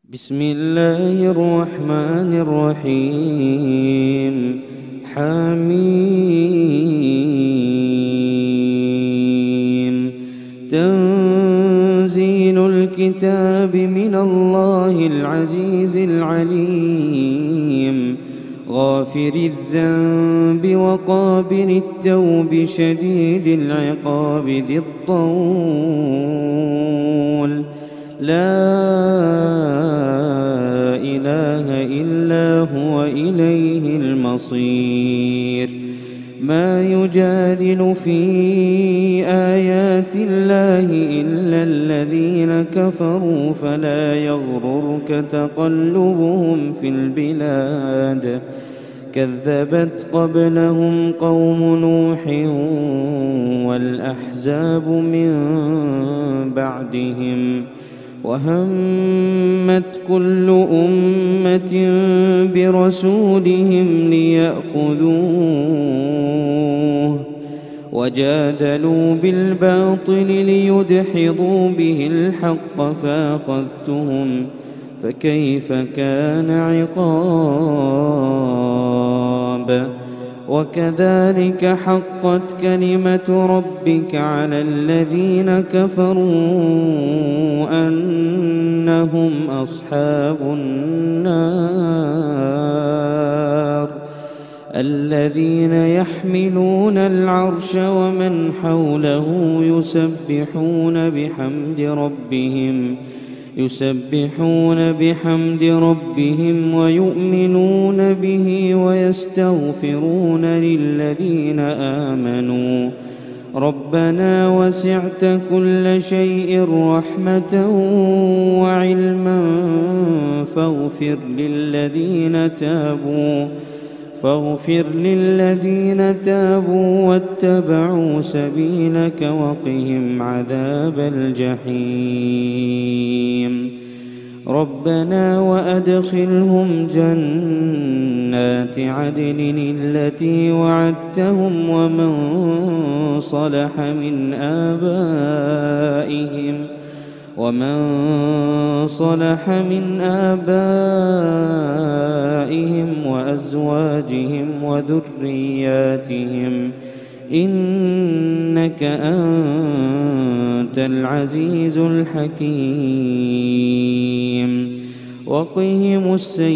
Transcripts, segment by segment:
بسم الله الرحمن الرحيم. حميم. تنزيل الكتاب من الله العزيز العليم، غافر الذنب وقابل التوب شديد العقاب ذي الطول، لا إله إلا هو إليه المصير. ما يجادل في آيات الله إلا الذين كفروا، فلا يغررك تقلبهم في البلاد. كذبت قبلهم قوم نوح والأحزاب من بعدهم، وهمت كل أمة برسولهم ليأخذوه، وجادلوا بالباطل ليدحضوا به الحق فأخذتهم، فكيف كان عقاب. وكذلك حقت كلمة ربك على الذين كفروا أنهم أصحاب النار. الذين يحملون العرش ومن حوله يسبحون بحمد ربهم ويؤمنون به ويستغفرون للذين آمنوا ربنا وسعت كل شيء رحمة وعلما فاغفر للذين تابوا واتبعوا سبيلك وقهم عذاب الجحيم. ربنا وأدخلهم جنات عدن التي وعدتهم ومن صلح من آبائهم وأزواجهم وذرياتهم إنك أنت العزيز الحكيم. وقهم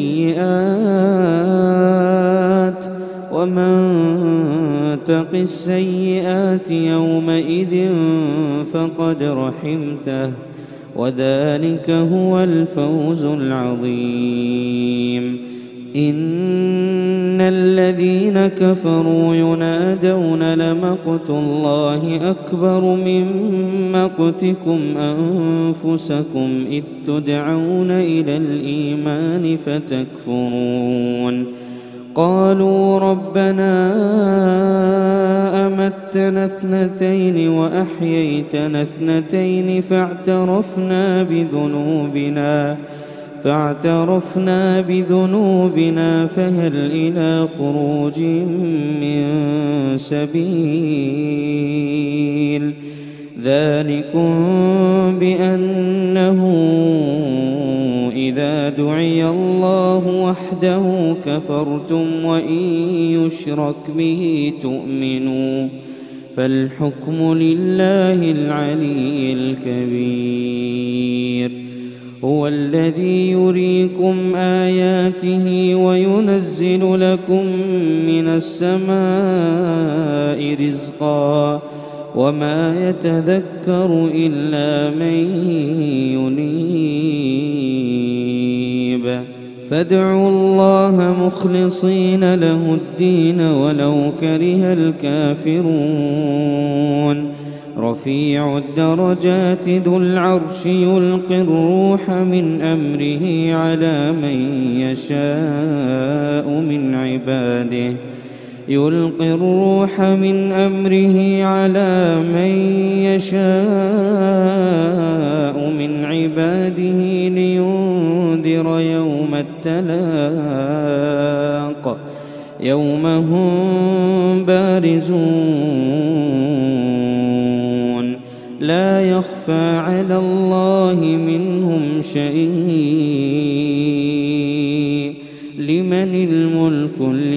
السيئات، ومن تق السيئات يومئذ فقد رحمته، وذلك هو الفوز العظيم. إن الذين كفروا ينادون لمقت الله أكبر من مقتكم أنفسكم إذ تدعون إلى الإيمان فتكفرون. قالوا ربنا أمتنا اثنتين وأحييتنا اثنتين فاعترفنا بذنوبنا فهل إلى خروج من سبيل. ذلكم بأنه إذا دعي الله وحده كفرتم وإن يشرك به تؤمنوا، فالحكم لله العلي الكبير. هو الذي يريكم آياته وينزل لكم من السماء رزقا، وما يتذكر إلا من ينيب. فادعوا الله مخلصين له الدين ولو كره الكافرون. رفيع الدرجات ذو العرش يلقي الروح من أمره على من يشاء من عباده لينذر يوم التلاق، يوم هم بارزون لا يخفى على الله منهم شيء. لمن الملك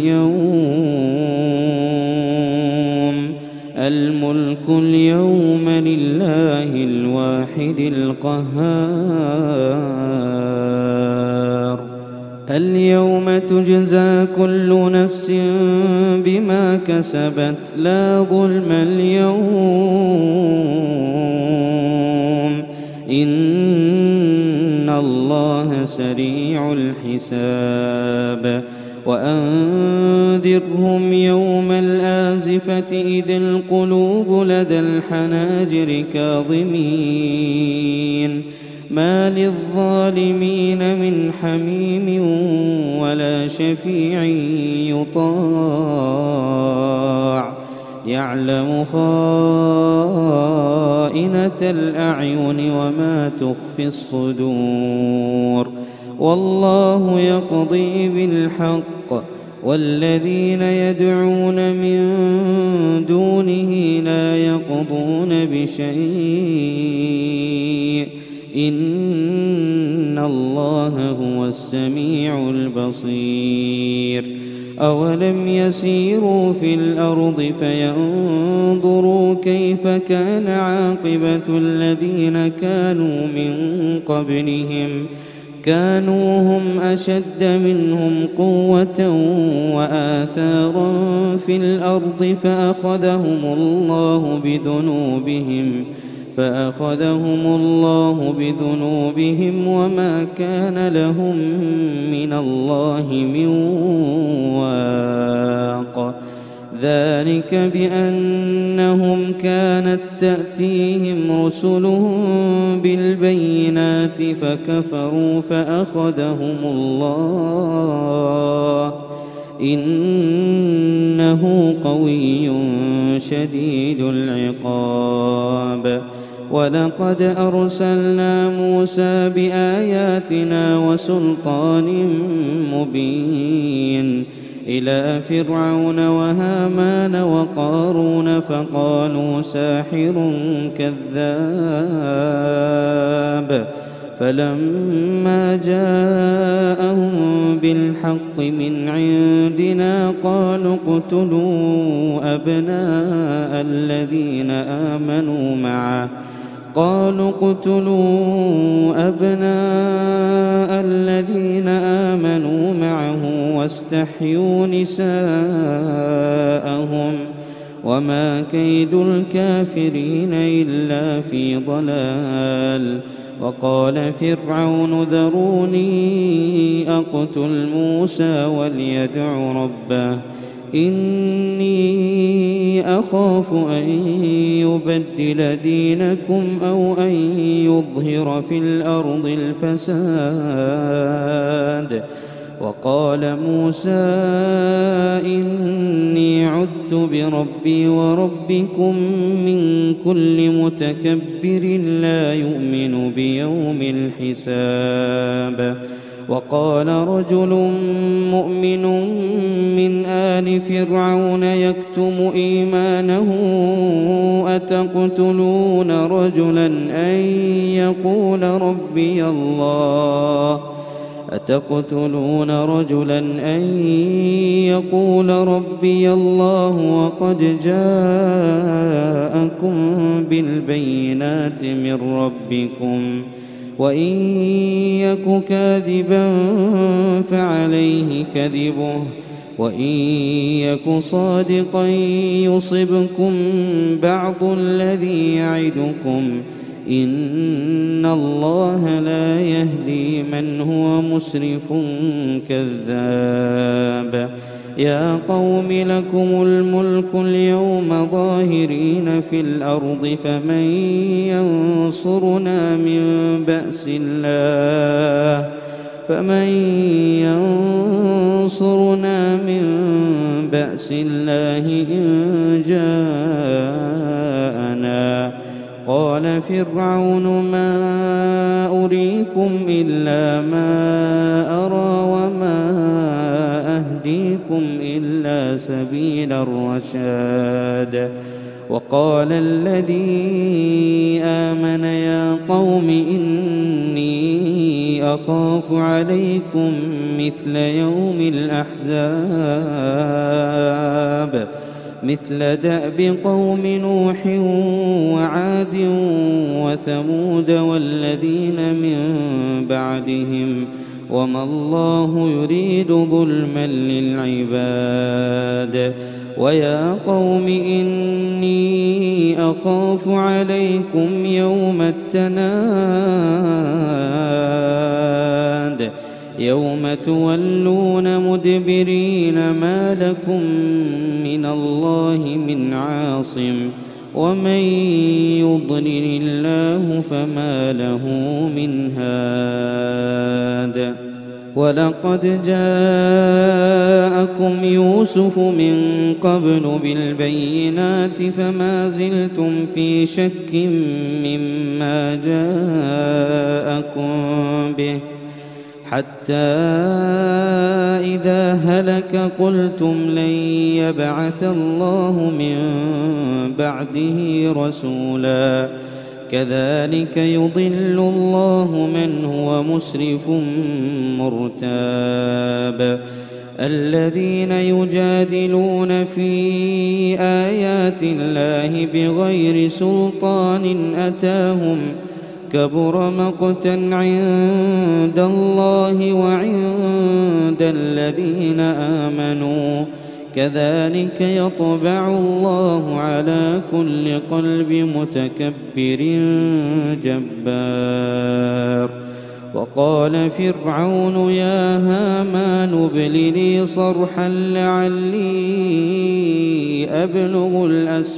اليوم؟ الملك اليوم لله الواحد القهار. اليوم تجزى كل نفس بما كسبت لا ظلم اليوم، إن الله سريع الحساب. وأنذرهم يوم الآزفة إذ القلوب لدى الحناجر كاظمين ما للظالمين من حميم ولا شفيع يطاع يعلم خائنة الأعين وما تخفي الصدور. والله يقضي بالحق والذين يدعون من دونه لا يقضون بشيء إن الله هو السميع البصير. أولم يسيروا في الأرض فينظروا كيف كان عاقبة الذين كانوا من قبلهم كانوا هم أشد منهم قوة وآثارا في الأرض فأخذهم الله بذنوبهم وما كان لهم من الله من واق. ذلك بأنهم كانت تأتيهم رسلهم بالبينات فكفروا فأخذهم الله إنه قوي شديد العقاب. ولقد أرسلنا موسى بآياتنا وسلطان مبين إلى فرعون وهامان وقارون فقالوا ساحر كذاب. فلما جاءهم بالحق من عندنا قالوا اقتلوا أبناء الذين آمنوا معه واستحيوا نساءهم وما كيد الكافرين إلا في ضلال. وقال فرعون ذروني أقتل موسى وليدع ربه إني أخاف أن يبدل دينكم أو أن يظهر في الأرض الفساد. وقال موسى إني عذت بربي وربكم من كل متكبر لا يؤمن بيوم الحساب. وقال رجل مؤمن من آل فرعون يكتم إيمانه أتقتلون رجلا أن يقول ربي الله وقد جاءكم بالبينات من ربكم وإن يك كاذبا فعليه كذبه وإن يك صادقا يصبكم بعض الذي يعدكم إن الله لا يهدي من هو مسرف كذاب. يا قوم لكم الملك اليوم ظاهرين في الأرض فمن ينصرنا من بأس الله إن جاءنا. قال فرعون ما أريكم إلا ما أرى وما أهديكم إلا سبيل الرشاد. وقال الذي آمن يا قوم إني أخاف عليكم مثل يوم الأحزاب مثل دأب قوم نوح وعاد وثمود والذين من بعدهم وما الله يريد ظلما للعباد ويا قوم إني أخاف عليكم يوم التناد يوم تولون مدبرين ما لكم من الله من عاصم ومن يضلل الله فما له من هاد ولقد جاءكم يوسف من قبل بالبينات فما زلتم في شك مما جاءكم به حتى إذا هلك قلتم لن يبعث الله من بعده رسولا كذلك يضل الله من هو مسرف مرتاب الذين يجادلون في آيات الله بغير سلطان أتاهم كبر مقتا عند الله وعند الذين آمنوا كذلك يطبع الله على كل قلب متكبر جبار وقال فرعون يا هامان ابن لي صرحا لعلي أبلغ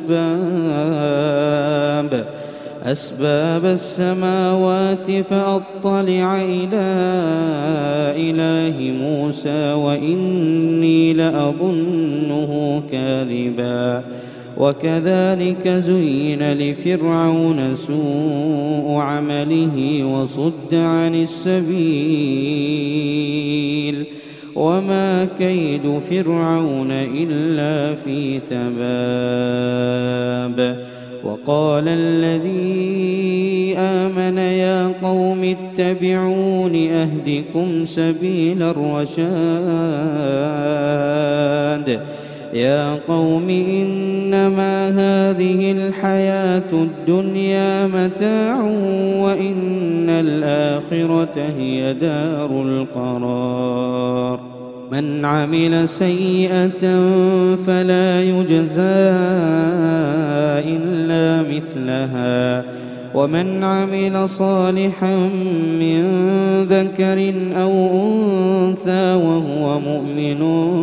أسباب السماوات فأطلع إلى إله موسى وإني لأظنه كاذبا وكذلك زين لفرعون سوء عمله وصد عن السبيل وما كيد فرعون إلا في تباب وقال الذي آمن يا قوم اتبعون أهدكم سبيل الرشاد يا قوم إنما هذه الحياة الدنيا متاع وإن الآخرة هي دار القرار من عمل سيئة فلا يجزى إلا مثلها ومن عمل صالحا من ذكر أو أنثى وهو مؤمن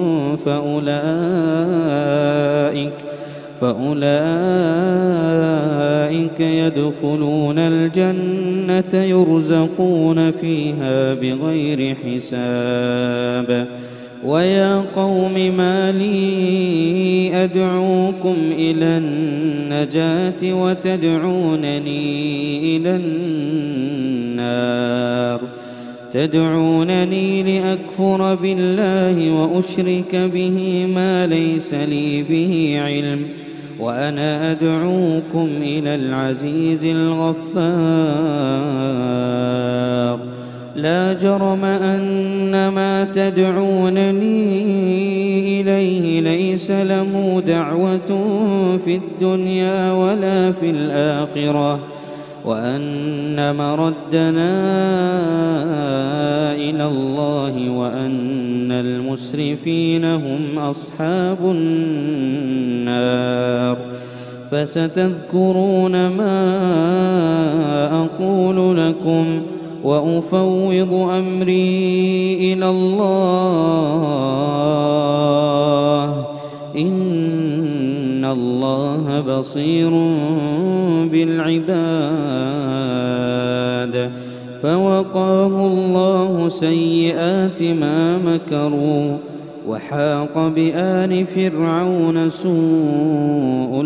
فأولئك يدخلون الجنة يرزقون فيها بغير حساب ويا قوم ما لي أدعوكم إلى النجاة وتدعونني إلى النار تدعونني لأكفر بالله وأشرك به ما ليس لي به علم وأنا أدعوكم إلى العزيز الغفار لا جرم أن ما تدعونني إليه ليس له دعوة في الدنيا ولا في الآخرة وأن مردنا إلى الله وأن المسرفين هم أصحاب النار فستذكرون ما أقول لكم وأفوض أمري إلى الله إن الله بصير بالعباد فوقاه الله سيئات ما مكروا وحاق بآل فرعون سوء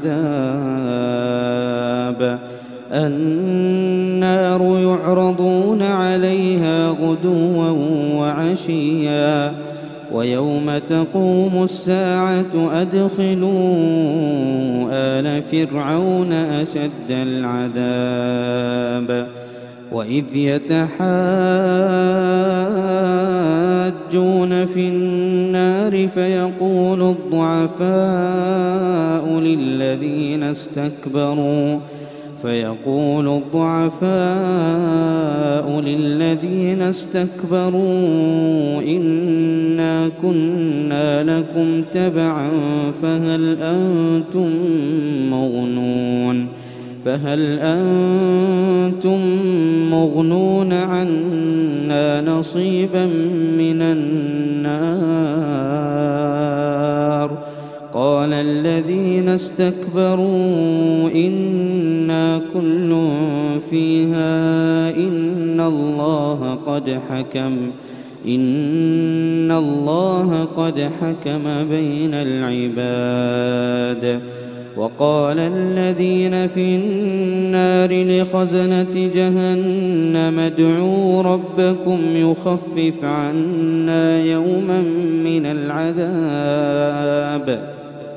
العذاب النار يعرضون عليها غدوا وعشيا ويوم تقوم الساعة أدخلوا آل فرعون أشد العذاب وإذ يتحاجون في النار فيقول الضعفاء للذين استكبروا إنا كنا لكم تبعا فهل أنتم مغنون عنا نصيبا من النار قال الذين استكبروا إنا كل فيها إن الله قد حكم بين العباد وقال الذين في النار لخزنة جهنم ادعوا ربكم يخفف عنا يوما من العذاب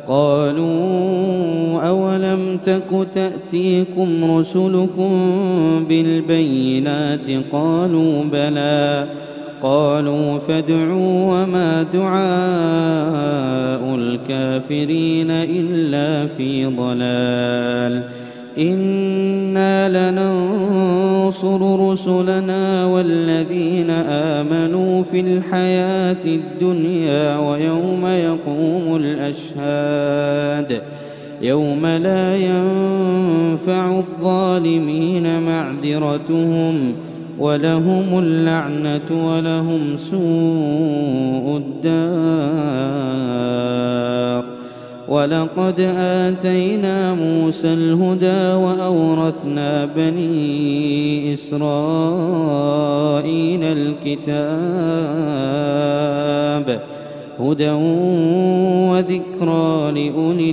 قالوا أولم تك تأتيكم رسلكم بالبينات قالوا بلى قالوا فادعوا وما دعاء الكافرين إلا في ضلال إنا لننصر رسلنا والذين آمنوا في الحياة الدنيا ويوم يقوم الأشهاد يوم لا ينفع الظالمين معذرتهم ولهم اللعنة ولهم سوء الدار ولقد آتينا موسى الهدى وأورثنا بني إسرائيل الكتاب هدى وذكرى لأولي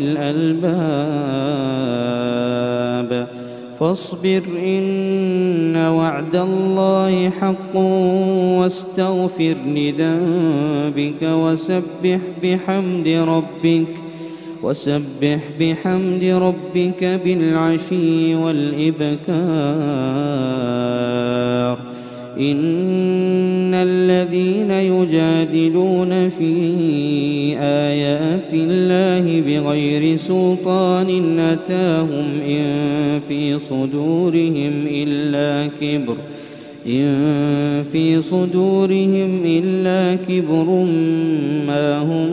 الألباب فاصبر إن وعد الله حق واستغفر لذنبك وسبح بحمد ربك بالعشي والإبكار إن الذين يجادلون في آيات الله بغير سلطان أتاهم إن في صدورهم إلا كبر ما هم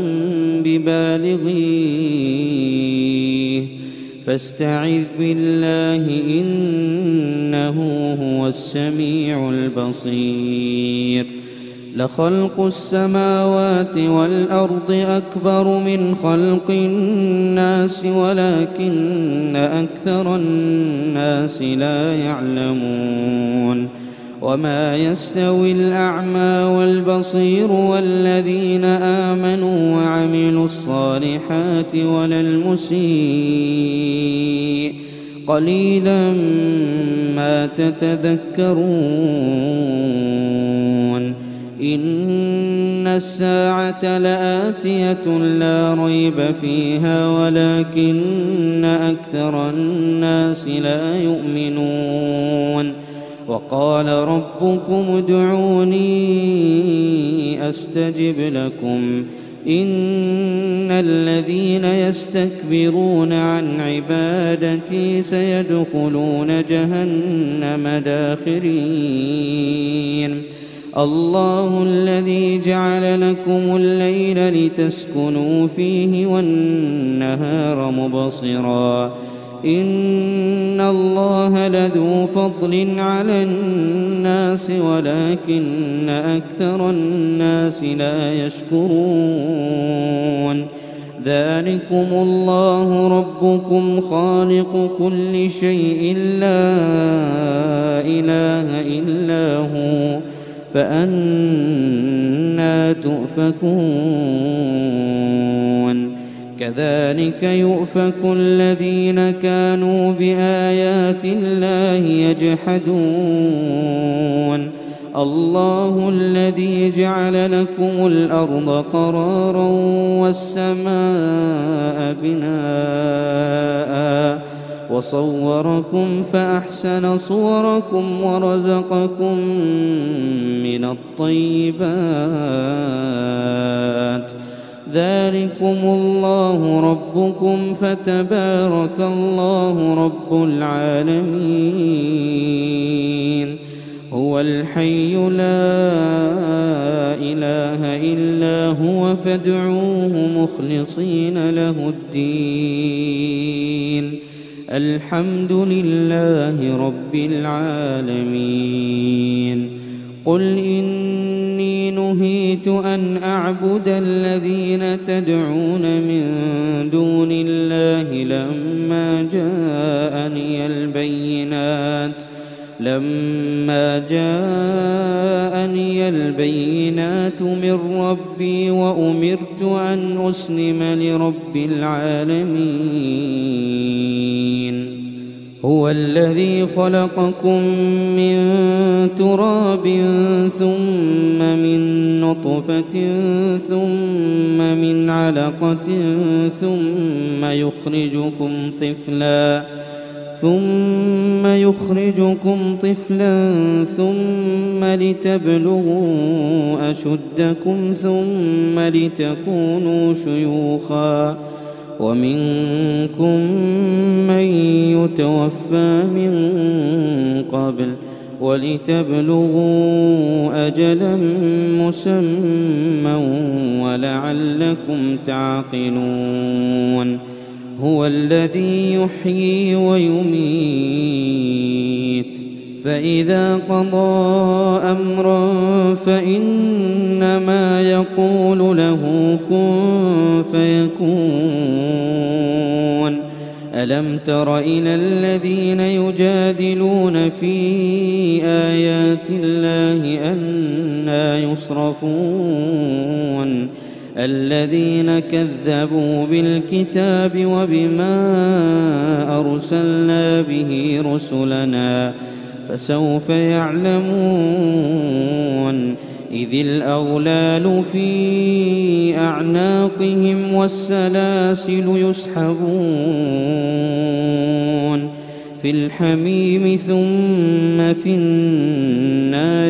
ببالغيه فاستعذ بالله إنه هو السميع البصير لخلق السماوات والأرض أكبر من خلق الناس ولكن أكثر الناس لا يعلمون وما يستوي الأعمى والبصير والذين آمنوا وعملوا الصالحات ولا المسيء قليلا ما تتذكرون إن الساعة لآتية لا ريب فيها ولكن أكثر الناس لا يؤمنون وقال ربكم ادعوني أستجب لكم إن الذين يستكبرون عن عبادتي سيدخلون جهنم داخرين الله الذي جعل لكم الليل لتسكنوا فيه والنهار مبصرا إن الله لذو فضل على الناس ولكن أكثر الناس لا يشكرون ذلكم الله ربكم خالق كل شيء لا إله إلا هو فأنى تؤفكون كذلك يؤفك الذين كانوا بآيات الله يجحدون الله الذي جعل لكم الأرض قرارا والسماء بناء وصوركم فأحسن صوركم ورزقكم من الطيبات ذلكم الله ربكم فتبارك الله رب العالمين هو الحي لا إله إلا هو فادعوه مخلصين له الدين الحمد لله رب العالمين قل إني نهيت أن أعبد الذين تدعون من دون الله لما جاءني البينات من ربي وأمرت أن أسلم لرب العالمين هو الذي خلقكم من تراب ثم من نطفة ثم من علقة ثم يخرجكم طفلا ثم لتبلغوا أشدكم ثم لتكونوا شيوخا ومنكم من يتوفى من قبل ولتبلغوا أجلا مسمى ولعلكم تعقلون هو الذي يحيي ويميت فإذا قضى أمرا فإنما يقول له كن فيكون ألم تر إلى الذين يجادلون في آيات الله أنى يصرفون الذين كذبوا بالكتاب وبما أرسلنا به رسلنا فسوف يعلمون إذ الأغلال في أعناقهم والسلاسل يسحبون في الحميم ثم في النار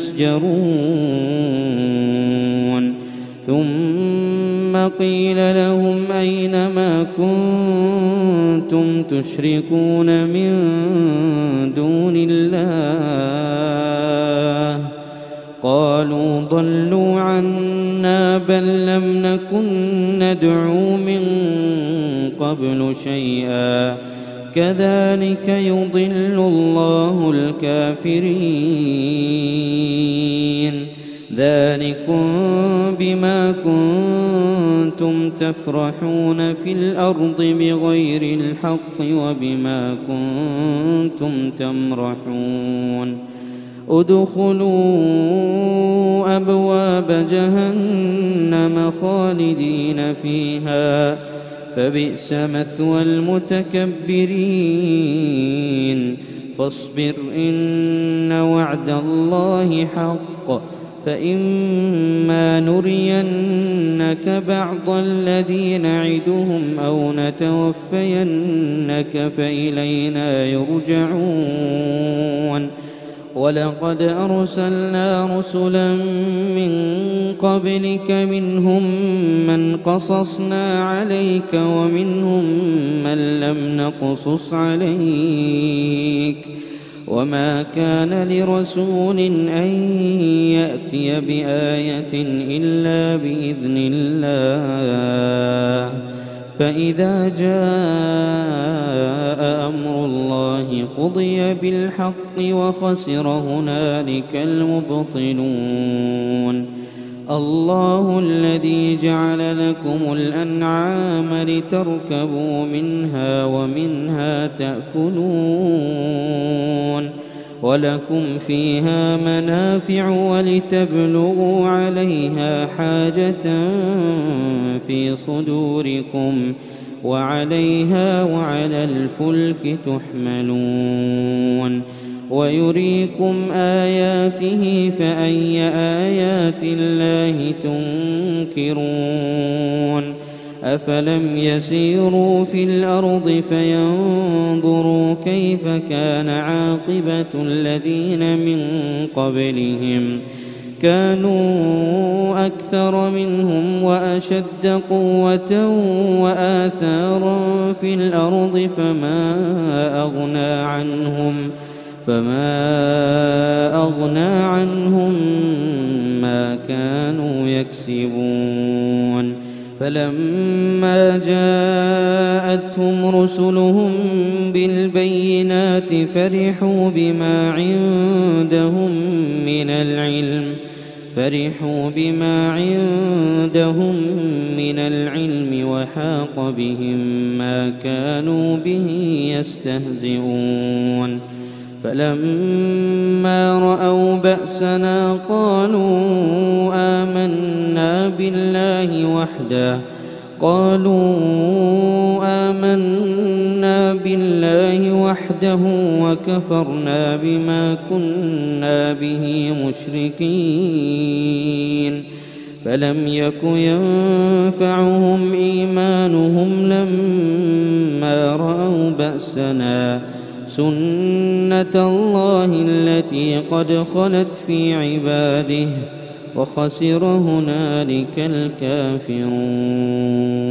يسجرون ثم قيل لهم أين ما كنتم تشركون من دون الله قالوا ضلوا عنا بل لم نكن ندعو من قبل شيئا كذلك يضل الله الكافرين ذلكم بما كنتم تفرحون في الأرض بغير الحق وبما كنتم تمرحون ادخلوا أبواب جهنم خالدين فيها فبئس مثوى المتكبرين فاصبر إن وعد الله حق فإما نرينك بعض الذي نعدهم أو نتوفينك فإلينا يرجعون ولقد أرسلنا رسلا من قبلك منهم من قصصنا عليك ومنهم من لم نقصص عليك وما كان لرسول أن يأتي بآية إلا بإذن الله فإذا جاء أمر الله قضي بالحق وخسر هنالك المبطلون الله الذي جعل لكم الأنعام لتركبوا منها ومنها تأكلون ولكم فيها منافع ولتبلغوا عليها حاجة في صدوركم وعليها وعلى الفلك تحملون ويريكم آياته فأي آيات الله تنكرون أفلم يسيروا في الأرض فينظروا كيف كان عاقبة الذين من قبلهم كانوا أكثر منهم وأشد قوة وآثارا في الأرض فما أغنى عنهم ما كانوا يكسبون فلما جاءتهم رسلهم بالبينات فرحوا بما عندهم من العلم وحاق بهم ما كانوا به يستهزئون فلما رأوا بأسنا قالوا آمنا بالله وحده وكفرنا بما كنا به مشركين فلم يك ينفعهم إيمانهم لما رأوا بأسنا سنة الله التي قد خلت في عباده وخسر هنالك الكافرون.